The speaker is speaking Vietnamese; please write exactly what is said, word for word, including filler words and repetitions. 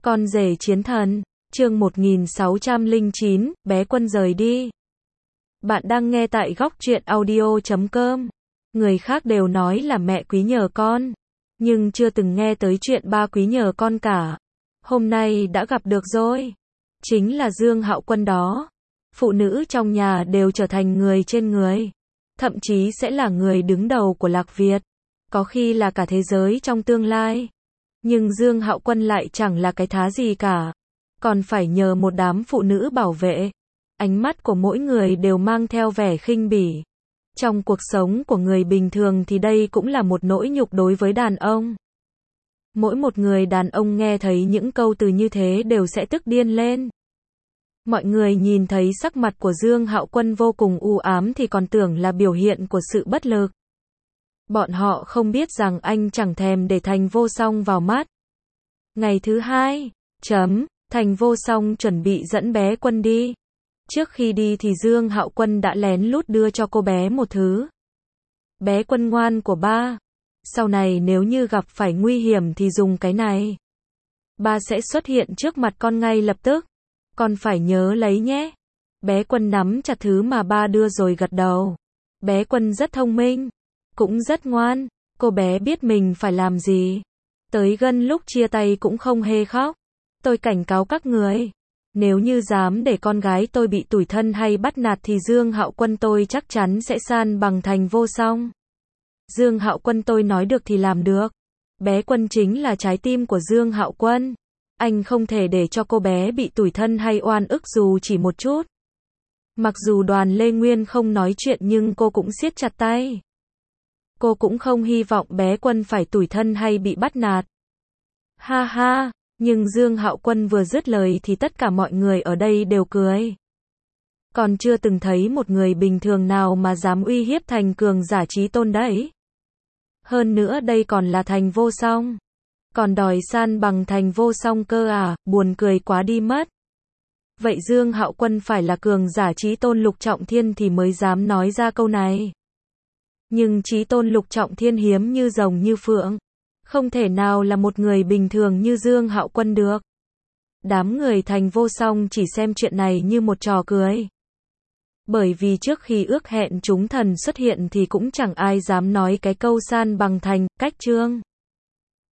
Con rể chiến thần, chương một nghìn sáu trăm lẻ chín, bé Quân rời đi. Bạn đang nghe tại góc truyện audio chấm com. Người khác đều nói là mẹ quý nhờ con, nhưng chưa từng nghe tới chuyện ba quý nhờ con cả. Hôm nay đã gặp được rồi. Chính là Dương Hạo Quân đó. Phụ nữ trong nhà đều trở thành người trên người. Thậm chí sẽ là người đứng đầu của Lạc Việt. Có khi là cả thế giới trong tương lai. Nhưng Dương Hạo Quân lại chẳng là cái thá gì cả. Còn phải nhờ một đám phụ nữ bảo vệ. Ánh mắt của mỗi người đều mang theo vẻ khinh bỉ. Trong cuộc sống của người bình thường thì đây cũng là một nỗi nhục đối với đàn ông. Mỗi một người đàn ông nghe thấy những câu từ như thế đều sẽ tức điên lên. Mọi người nhìn thấy sắc mặt của Dương Hạo Quân vô cùng u ám thì còn tưởng là biểu hiện của sự bất lực. Bọn họ không biết rằng anh chẳng thèm để Thành Vô Song vào mắt. Ngày thứ hai, chấm, Thành Vô Song chuẩn bị dẫn bé Quân đi. Trước khi đi thì Dương Hạo Quân đã lén lút đưa cho cô bé một thứ. Bé Quân ngoan của ba. Sau này nếu như gặp phải nguy hiểm thì dùng cái này. Ba sẽ xuất hiện trước mặt con ngay lập tức. Con phải nhớ lấy nhé. Bé Quân nắm chặt thứ mà ba đưa rồi gật đầu. Bé Quân rất thông minh. Cũng rất ngoan. Cô bé biết mình phải làm gì. Tới gần lúc chia tay cũng không hề khóc. Tôi cảnh cáo các người. Nếu như dám để con gái tôi bị tủi thân hay bắt nạt thì Dương Hạo Quân tôi chắc chắn sẽ san bằng Thành Vô Song. Dương Hạo Quân tôi nói được thì làm được. Bé Quân chính là trái tim của Dương Hạo Quân. Anh không thể để cho cô bé bị tủi thân hay oan ức dù chỉ một chút. Mặc dù Đoàn Lê Nguyên không nói chuyện nhưng cô cũng siết chặt tay. Cô cũng không hy vọng bé Quân phải tủi thân hay bị bắt nạt. Ha ha, nhưng Dương Hạo Quân vừa dứt lời thì tất cả mọi người ở đây đều cười. Còn chưa từng thấy một người bình thường nào mà dám uy hiếp Thành cường giả chí tôn đấy. Hơn nữa đây còn là Thành Vô Song. Còn đòi san bằng Thành Vô Song cơ à, buồn cười quá đi mất. Vậy Dương Hạo Quân phải là cường giả chí tôn Lục Trọng Thiên thì mới dám nói ra câu này. Nhưng chí tôn Lục Trọng Thiên hiếm như rồng như phượng. Không thể nào là một người bình thường như Dương Hạo Quân được. Đám người Thành Vô Song chỉ xem chuyện này như một trò cười. Bởi vì trước khi ước hẹn chúng thần xuất hiện thì cũng chẳng ai dám nói cái câu san bằng Thành, cách chương.